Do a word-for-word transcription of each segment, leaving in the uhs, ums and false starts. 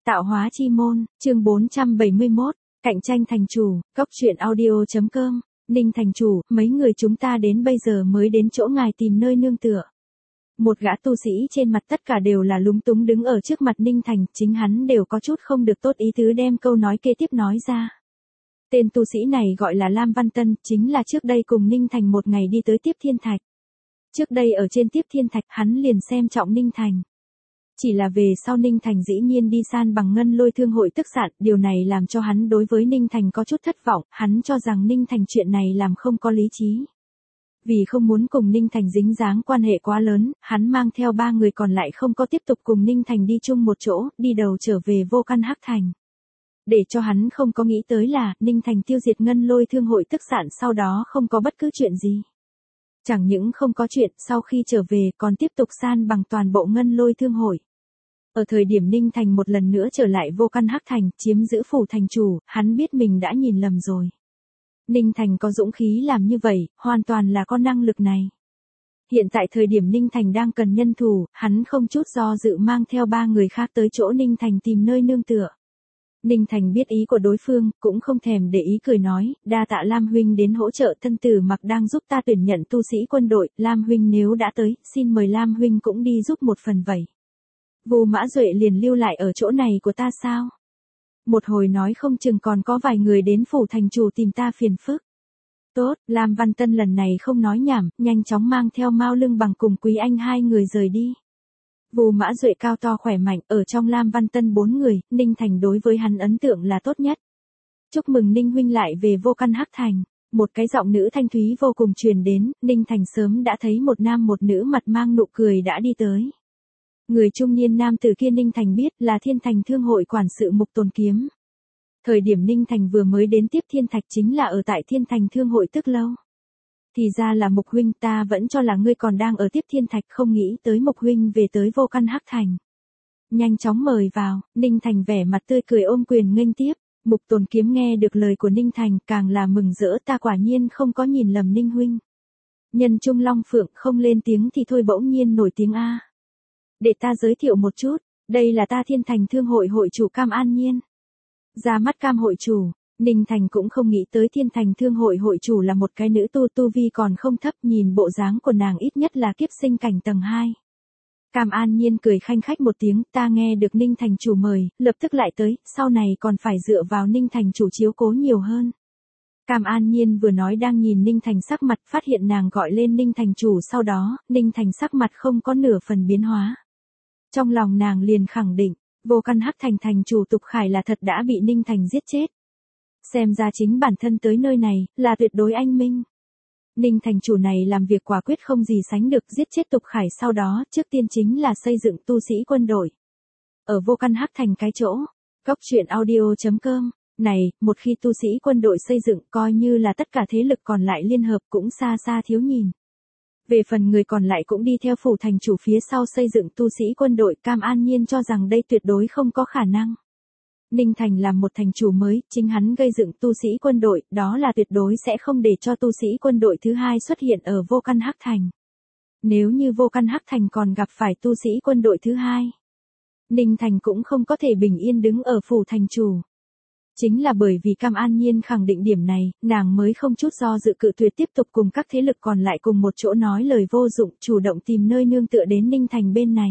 Tạo hóa chi môn, chương bốn trăm bảy mươi mốt, cạnh tranh thành chủ, cốc truyện audio chấm com, Ninh thành chủ, mấy người chúng ta đến bây giờ mới đến chỗ ngài tìm nơi nương tựa. Một gã tu sĩ trên mặt tất cả đều là lúng túng đứng ở trước mặt Ninh Thành, chính hắn đều có chút không được tốt ý tứ đem câu nói kế tiếp nói ra. Tên tu sĩ này gọi là Lam Văn Tân, chính là trước đây cùng Ninh Thành một ngày đi tới Tiếp Thiên Thạch. Trước đây ở trên Tiếp Thiên Thạch hắn liền xem trọng Ninh Thành. Chỉ là về sau Ninh Thành dĩ nhiên đi san bằng ngân lôi thương hội tức giận, điều này làm cho hắn đối với Ninh Thành có chút thất vọng, hắn cho rằng Ninh Thành chuyện này làm không có lý trí. Vì không muốn cùng Ninh Thành dính dáng quan hệ quá lớn, hắn mang theo ba người còn lại không có tiếp tục cùng Ninh Thành đi chung một chỗ, đi đầu trở về Vô Căn Hắc Thành. Để cho hắn không có nghĩ tới là, Ninh Thành tiêu diệt ngân lôi thương hội tức giận sau đó không có bất cứ chuyện gì. Chẳng những không có chuyện, sau khi trở về còn tiếp tục san bằng toàn bộ ngân lôi thương hội. Ở thời điểm Ninh Thành một lần nữa trở lại Vô Căn Hắc Thành, chiếm giữ phủ thành chủ, hắn biết mình đã nhìn lầm rồi. Ninh Thành có dũng khí làm như vậy, hoàn toàn là có năng lực này. Hiện tại thời điểm Ninh Thành đang cần nhân thủ, hắn không chút do dự mang theo ba người khác tới chỗ Ninh Thành tìm nơi nương tựa. Ninh Thành biết ý của đối phương, cũng không thèm để ý cười nói, đa tạ Lam huynh đến hỗ trợ, thân tử mặc đang giúp ta tuyển nhận tu sĩ quân đội, Lam huynh nếu đã tới, xin mời Lam huynh cũng đi giúp một phần vậy. Vu Mã Duệ liền lưu lại ở chỗ này của ta sao? Một hồi nói không chừng còn có vài người đến phủ thành chủ tìm ta phiền phức. Tốt, Lam Văn Tân lần này không nói nhảm, nhanh chóng mang theo Mao Lương Bằng cùng Quý Anh hai người rời đi. Vu Mã Duệ cao to khỏe mạnh, ở trong Lam Văn Tân bốn người, Ninh Thành đối với hắn ấn tượng là tốt nhất. Chúc mừng Ninh huynh lại về Vô Căn Hắc Thành. Một cái giọng nữ thanh thúy vô cùng truyền đến, Ninh Thành sớm đã thấy một nam một nữ mặt mang nụ cười đã đi tới. Người trung niên nam tử kia Ninh Thành biết là Thiên Thành Thương hội quản sự Mục Tồn Kiếm. Thời điểm Ninh Thành vừa mới đến Tiếp Thiên Thạch chính là ở tại Thiên Thành Thương hội tức lâu. Thì ra là Mục huynh, ta vẫn cho là ngươi còn đang ở Tiếp Thiên Thạch, không nghĩ tới Mục huynh về tới Vô Căn Hắc Thành. Nhanh chóng mời vào, Ninh Thành vẻ mặt tươi cười ôm quyền nghênh tiếp. Mục Tồn Kiếm nghe được lời của Ninh Thành càng là mừng rỡ, ta quả nhiên không có nhìn lầm Ninh huynh. Nhân trung long phượng không lên tiếng thì thôi bỗng nhiên nổi tiếng a. Để ta giới thiệu một chút, đây là ta Thiên Thành Thương hội hội chủ Cam An Nhiên. Ra mắt Cam hội chủ, Ninh Thành cũng không nghĩ tới Thiên Thành Thương hội hội chủ là một cái nữ tu, tu vi còn không thấp, nhìn bộ dáng của nàng ít nhất là kiếp sinh cảnh tầng hai. Cam An Nhiên cười khanh khách một tiếng, ta nghe được Ninh Thành chủ mời, lập tức lại tới, sau này còn phải dựa vào Ninh Thành chủ chiếu cố nhiều hơn. Cam An Nhiên vừa nói đang nhìn Ninh Thành sắc mặt, phát hiện nàng gọi lên Ninh Thành chủ, sau đó, Ninh Thành sắc mặt không có nửa phần biến hóa. Trong lòng nàng liền khẳng định, Vô Căn Hắc Thành thành chủ Tục Khải là thật đã bị Ninh Thành giết chết. Xem ra chính bản thân tới nơi này, là tuyệt đối anh minh. Ninh Thành chủ này làm việc quả quyết không gì sánh được, giết chết Tục Khải sau đó, trước tiên chính là xây dựng tu sĩ quân đội. Ở Vô Căn Hắc Thành cái chỗ, cốc truyện audio chấm com, này, một khi tu sĩ quân đội xây dựng coi như là tất cả thế lực còn lại liên hợp cũng xa xa thiếu nhìn. Về phần người còn lại cũng đi theo phủ thành chủ phía sau xây dựng tu sĩ quân đội, Cam An Nhiên cho rằng đây tuyệt đối không có khả năng. Ninh Thành làm một thành chủ mới, chính hắn gây dựng tu sĩ quân đội, đó là tuyệt đối sẽ không để cho tu sĩ quân đội thứ hai xuất hiện ở Vô Căn Hắc Thành. Nếu như Vô Căn Hắc Thành còn gặp phải tu sĩ quân đội thứ hai, Ninh Thành cũng không có thể bình yên đứng ở phủ thành chủ. Chính là bởi vì Cam An Nhiên khẳng định điểm này, nàng mới không chút do dự cự tuyệt tiếp tục cùng các thế lực còn lại cùng một chỗ nói lời vô dụng, chủ động tìm nơi nương tựa đến Ninh Thành bên này.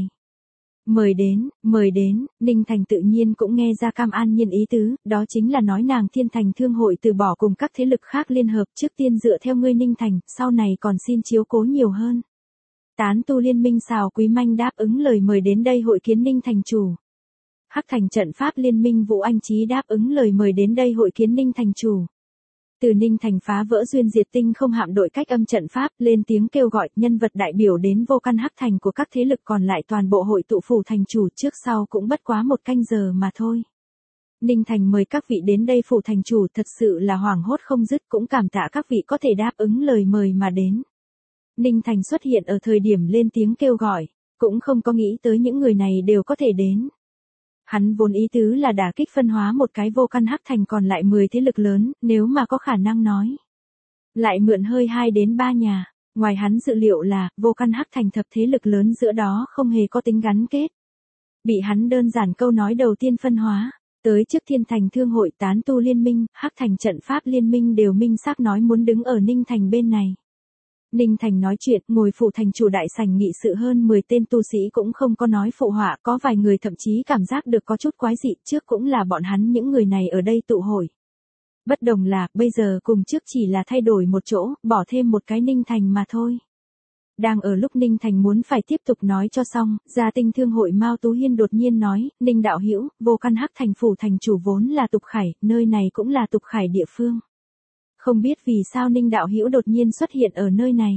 Mời đến, mời đến, Ninh Thành tự nhiên cũng nghe ra Cam An Nhiên ý tứ, đó chính là nói nàng Thiên Thành Thương hội từ bỏ cùng các thế lực khác liên hợp, trước tiên dựa theo ngươi Ninh Thành, sau này còn xin chiếu cố nhiều hơn. Tán tu liên minh Sào Quý Manh đáp ứng lời mời đến đây hội kiến Ninh Thành chủ. Hắc Thành trận pháp liên minh Vũ Anh Chí đáp ứng lời mời đến đây hội kiến Ninh Thành chủ. Từ Ninh Thành phá vỡ duyên diệt tinh không hạm đội cách âm trận pháp, lên tiếng kêu gọi nhân vật đại biểu đến Vô Căn Hắc Thành của các thế lực còn lại toàn bộ hội tụ phủ thành chủ, trước sau cũng bất quá một canh giờ mà thôi. Ninh Thành mời các vị đến đây phủ thành chủ, thật sự là hoảng hốt không dứt, cũng cảm tạ các vị có thể đáp ứng lời mời mà đến. Ninh Thành xuất hiện ở thời điểm lên tiếng kêu gọi, cũng không có nghĩ tới những người này đều có thể đến. Hắn vốn ý tứ là đả kích phân hóa một cái Vô Căn Hắc Thành còn lại mười thế lực lớn, nếu mà có khả năng nói. Lại mượn hơi hai đến ba nhà, ngoài hắn dự liệu là, Vô Căn Hắc Thành thập thế lực lớn giữa đó không hề có tính gắn kết. bị hắn đơn giản câu nói đầu tiên phân hóa. Tới trước Thiên Thành Thương hội Tán Tu Liên minh, Hắc Thành Trận Pháp Liên minh đều minh xác nói muốn đứng ở Ninh Thành bên này. Ninh Thành nói chuyện, ngồi phụ thành chủ đại sảnh nghị sự hơn mười tên tu sĩ cũng không có nói phụ họa, có vài người thậm chí cảm giác được có chút quái dị, trước cũng là bọn hắn những người này ở đây tụ hội. Bất đồng là, bây giờ cùng trước chỉ là thay đổi một chỗ, bỏ thêm một cái Ninh Thành mà thôi. Đang ở lúc Ninh Thành muốn phải tiếp tục nói cho xong, Gia Tinh Thương hội Mao Tú Hiên đột nhiên nói, Ninh đạo hữu, Vô Căn Hắc Thành phủ thành chủ vốn là Tục Khải, nơi này cũng là Tục Khải địa phương. Không biết vì sao Ninh đạo hữu đột nhiên xuất hiện ở nơi này.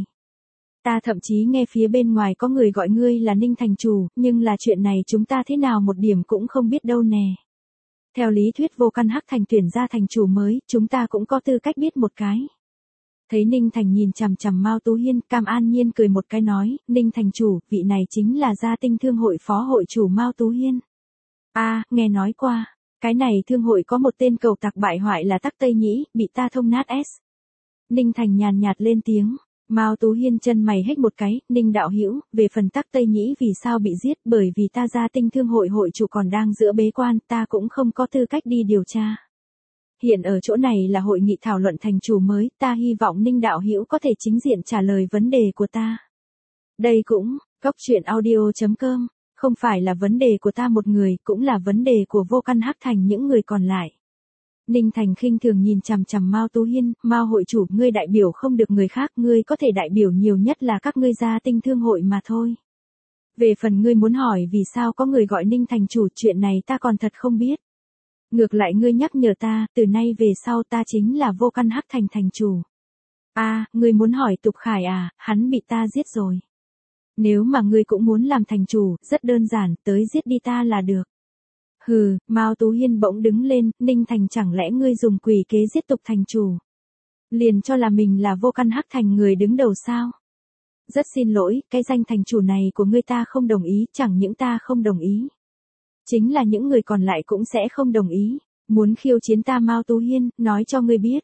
Ta thậm chí nghe phía bên ngoài có người gọi ngươi là Ninh thành chủ, nhưng là chuyện này chúng ta thế nào một điểm cũng không biết đâu nè. Theo lý thuyết Vô Căn Hắc Thành tuyển ra thành chủ mới, chúng ta cũng có tư cách biết một cái. Thấy Ninh Thành nhìn chằm chằm Mao Tú Hiên, Cam An Nhiên cười một cái nói, Ninh thành chủ, vị này chính là Gia Tinh Thương hội phó hội chủ Mao Tú Hiên. A, à, nghe nói qua. Cái này thương hội có một tên cầu tặc bại hoại là Tắc Tây Nhĩ, bị ta thông nát S. Ninh Thành nhàn nhạt lên tiếng, Mao Tú Hiên chân mày hếch một cái, Ninh đạo hữu, về phần Tắc Tây Nhĩ vì sao bị giết, bởi vì ta Gia Tinh Thương hội hội chủ còn đang giữa bế quan, ta cũng không có tư cách đi điều tra. Hiện ở chỗ này là hội nghị thảo luận thành chủ mới, ta hy vọng Ninh đạo hữu có thể chính diện trả lời vấn đề của ta. Đây cũng, Cốc Truyện Audio chấm com. Không phải là vấn đề của ta một người, cũng là vấn đề của Vô Căn Hắc Thành những người còn lại. Ninh Thành khinh thường nhìn chằm chằm Mao Tú Hiên, Mao hội chủ, ngươi đại biểu không được người khác, ngươi có thể đại biểu nhiều nhất là các ngươi Gia Tinh Thương hội mà thôi. Về phần ngươi muốn hỏi vì sao có người gọi Ninh thành chủ, chuyện này ta còn thật không biết. Ngược lại ngươi nhắc nhở ta, từ nay về sau ta chính là Vô Căn Hắc Thành thành chủ. A, à, ngươi muốn hỏi Tục Khải à, hắn bị ta giết rồi. Nếu mà ngươi cũng muốn làm thành chủ, rất đơn giản, tới giết đi ta là được. Hừ, Mao Tú Hiên bỗng đứng lên, Ninh Thành chẳng lẽ ngươi dùng quỷ kế giết Tục thành chủ. Liền cho là mình là Vô Căn Hắc Thành người đứng đầu sao? Rất xin lỗi, cái danh thành chủ này của ngươi ta không đồng ý, chẳng những ta không đồng ý. Chính là những người còn lại cũng sẽ không đồng ý. Muốn khiêu chiến ta Mao Tú Hiên, nói cho ngươi biết.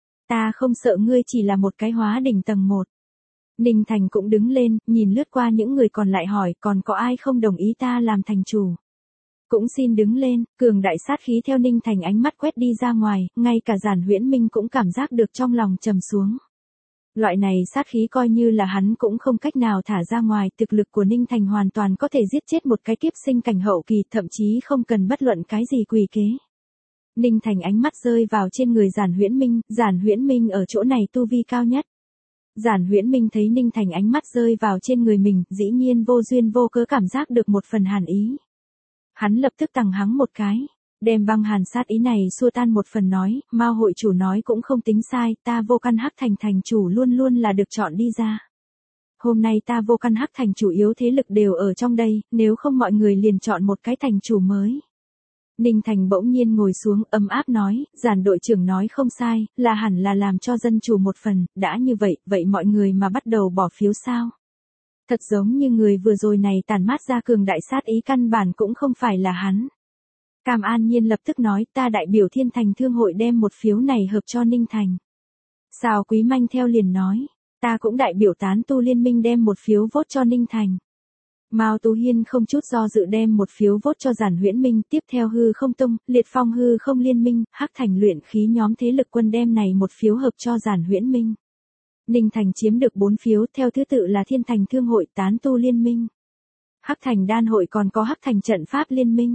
Ta không sợ ngươi chỉ là một cái hóa đỉnh tầng một. Ninh Thành cũng đứng lên, nhìn lướt qua những người còn lại hỏi, còn có ai không đồng ý ta làm thành chủ. Cũng xin đứng lên, cường đại sát khí theo Ninh Thành ánh mắt quét đi ra ngoài, ngay cả Giản Huyễn Minh cũng cảm giác được trong lòng trầm xuống. Loại này sát khí coi như là hắn cũng không cách nào thả ra ngoài, thực lực của Ninh Thành hoàn toàn có thể giết chết một cái kiếp sinh cảnh hậu kỳ, thậm chí không cần bất luận cái gì quỷ kế. Ninh Thành ánh mắt rơi vào trên người Giản Huyễn Minh, Giản Huyễn Minh ở chỗ này tu vi cao nhất. Giản Huyễn Minh thấy Ninh Thành ánh mắt rơi vào trên người mình, dĩ nhiên vô duyên vô cớ cảm giác được một phần hàn ý. Hắn lập tức tằng hắng một cái, đem băng hàn sát ý này xua tan một phần nói, Mao hội chủ nói cũng không tính sai, ta Vô Căn Hắc Thành thành chủ luôn luôn là được chọn đi ra. Hôm nay ta Vô Căn Hắc Thành chủ yếu thế lực đều ở trong đây, nếu không mọi người liền chọn một cái thành chủ mới. Ninh Thành bỗng nhiên ngồi xuống, ấm áp nói, Giản đội trưởng nói không sai, là hẳn là làm cho dân chủ một phần, đã như vậy, vậy mọi người mà bắt đầu bỏ phiếu sao? Thật giống như người vừa rồi này tản mát ra cường đại sát ý căn bản cũng không phải là hắn. Cam An Nhiên lập tức nói, ta đại biểu Thiên Thành Thương hội đem một phiếu này hợp cho Ninh Thành. Sào Quý Manh theo liền nói, ta cũng đại biểu Tán Tu Liên minh đem một phiếu vote cho Ninh Thành. Mao Tú Hiên không chút do dự đem một phiếu vote cho Giản Huyễn Minh, tiếp theo Hư Không Tông, Liệt Phong Hư Không Liên minh, Hắc Thành luyện khí nhóm thế lực quân đem này một phiếu hợp cho Giản Huyễn Minh. Ninh Thành chiếm được bốn phiếu, theo thứ tự là Thiên Thành Thương hội, Tán Tu Liên minh, Hắc Thành Đan hội, còn có Hắc Thành Trận Pháp Liên minh.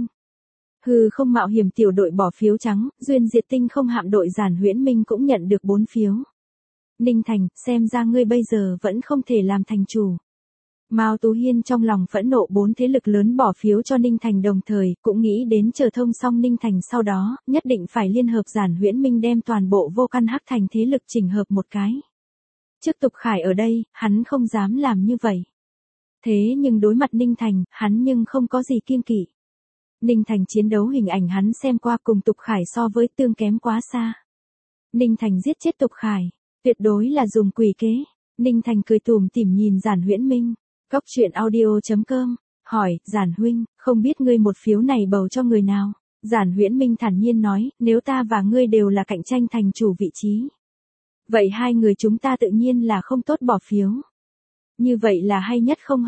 Hư Không Mạo Hiểm tiểu đội bỏ phiếu trắng, Duyên Diệt Tinh Không Hạm đội Giản Huyễn Minh cũng nhận được bốn phiếu. Ninh Thành, xem ra ngươi bây giờ vẫn không thể làm thành chủ. Mao Tú Hiên trong lòng phẫn nộ, bốn thế lực lớn bỏ phiếu cho Ninh Thành đồng thời, cũng nghĩ đến chờ thông xong Ninh Thành sau đó, nhất định phải liên hợp Giản Huyễn Minh đem toàn bộ Vô Căn Hắc Thành thế lực chỉnh hợp một cái. Trước Tục Khải ở đây, hắn không dám làm như vậy. Thế nhưng đối mặt Ninh Thành, hắn nhưng không có gì kiêng kỵ. Ninh Thành chiến đấu hình ảnh hắn xem qua cùng Tục Khải so với tương kém quá xa. Ninh Thành giết chết Tục Khải, tuyệt đối là dùng quỷ kế. Ninh Thành cười tủm tỉm nhìn Giản Huyễn Minh. Cốc Truyện Audio chấm com, hỏi, Giản huynh, không biết ngươi một phiếu này bầu cho người nào? Giản Huyễn Minh thản nhiên nói, nếu ta và ngươi đều là cạnh tranh thành chủ vị trí. Vậy hai người chúng ta tự nhiên là không tốt bỏ phiếu. Như vậy là hay nhất không hơn.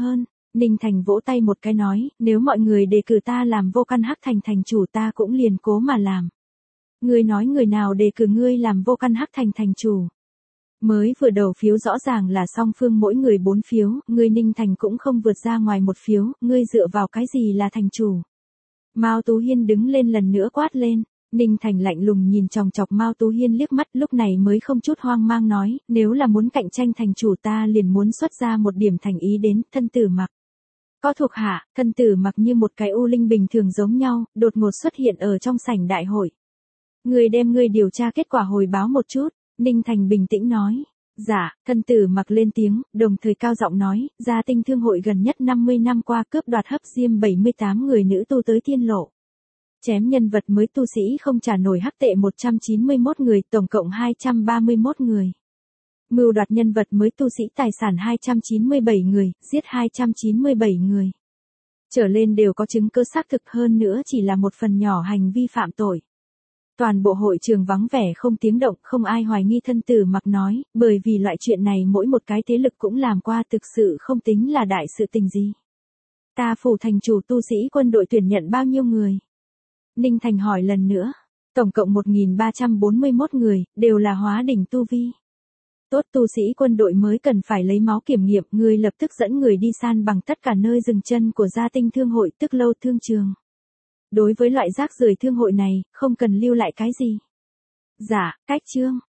Ninh Thành vỗ tay một cái nói, nếu mọi người đề cử ta làm Vô Căn Hắc Thành thành chủ ta cũng liền cố mà làm. Ngươi nói người nào đề cử ngươi làm Vô Căn Hắc Thành thành chủ? Mới vừa đầu phiếu rõ ràng là song phương mỗi người bốn phiếu, ngươi Ninh Thành cũng không vượt ra ngoài một phiếu, ngươi dựa vào cái gì là thành chủ? Mao Tú Hiên đứng lên lần nữa quát lên. Ninh Thành lạnh lùng nhìn chòng chọc Mao Tú Hiên liếc mắt, lúc này mới không chút hoang mang nói, nếu là muốn cạnh tranh thành chủ ta liền muốn xuất ra một điểm thành ý đến. Thân Tử Mặc có thuộc hạ. Thân Tử Mặc như một cái u linh bình thường giống nhau, đột ngột xuất hiện ở trong sảnh đại hội. Người đem ngươi điều tra kết quả hồi báo một chút. Ninh Thành bình tĩnh nói. Dạ. Thân Tử Mặc lên tiếng, đồng thời cao giọng nói, Gia Tinh Thương hội gần nhất năm mươi năm qua cướp đoạt hấp diêm bảy mươi tám người nữ tu tới tiên lộ. Chém nhân vật mới tu sĩ không trả nổi hắc tệ một trăm chín mươi mốt người, tổng cộng hai trăm ba mươi mốt người. Mưu đoạt nhân vật mới tu sĩ tài sản hai trăm chín mươi bảy người, giết hai trăm chín mươi bảy người. Trở lên đều có chứng cứ xác thực, hơn nữa chỉ là một phần nhỏ hành vi phạm tội. Toàn bộ hội trường vắng vẻ không tiếng động, không ai hoài nghi. Thân Tử Mặc nói, bởi vì loại chuyện này mỗi một cái thế lực cũng làm qua, thực sự không tính là đại sự tình gì. Ta phủ thành chủ tu sĩ quân đội tuyển nhận bao nhiêu người? Ninh Thành hỏi lần nữa. Tổng cộng một nghìn ba trăm bốn mươi mốt người, đều là hóa đỉnh tu vi. Tốt, tu sĩ quân đội mới cần phải lấy máu kiểm nghiệm, ngươi lập tức dẫn người đi san bằng tất cả nơi dừng chân của Gia Tinh Thương hội, tức Lâu Thương Trường. Đối với loại rác rưởi thương hội này, không cần lưu lại cái gì. Dạ, cách chương.